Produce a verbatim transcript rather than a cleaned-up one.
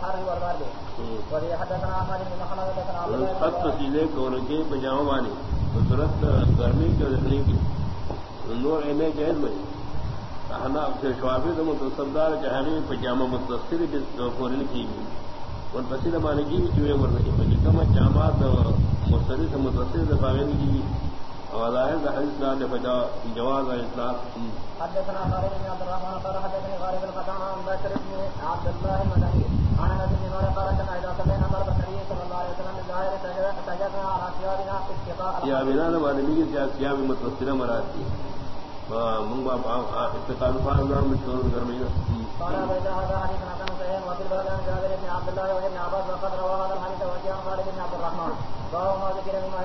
خط سیدھے کون کے پجامہ مانی صورت گرمی کے رکھنے کی نور اینے جہیز بنی کہنا اب سے شوافی تو متصدار جہانی پجامہ متصر فورن کی گئی اور پسید مانے کی بھی چوئے ورنہ کی کم جامعات مستری سے متصر دفاعین کی اور ظاہر حدیث لا لفجا جواز اطلاق. حدثنا خالد بن عبد الرحمن قال حدثني غالب القطان عن بكر بن عبد الله المدني عن انس بن مالك قال كنا اذا صلينا ضرب النبي صلى الله عليه وسلم بالظاهر سجدنا على ثيابنا اتقاء يا بلال والنبي ثياب متصله مراتي من باب اتقاء فاضل مشهور گرمی. قال هذا حديث حسن صحيح وفي الباب عن جابر بن عبد الله وابن عباس وقد روى هذا الحديث وجاء خالد بن عبد الرحمن وهو ما ذكر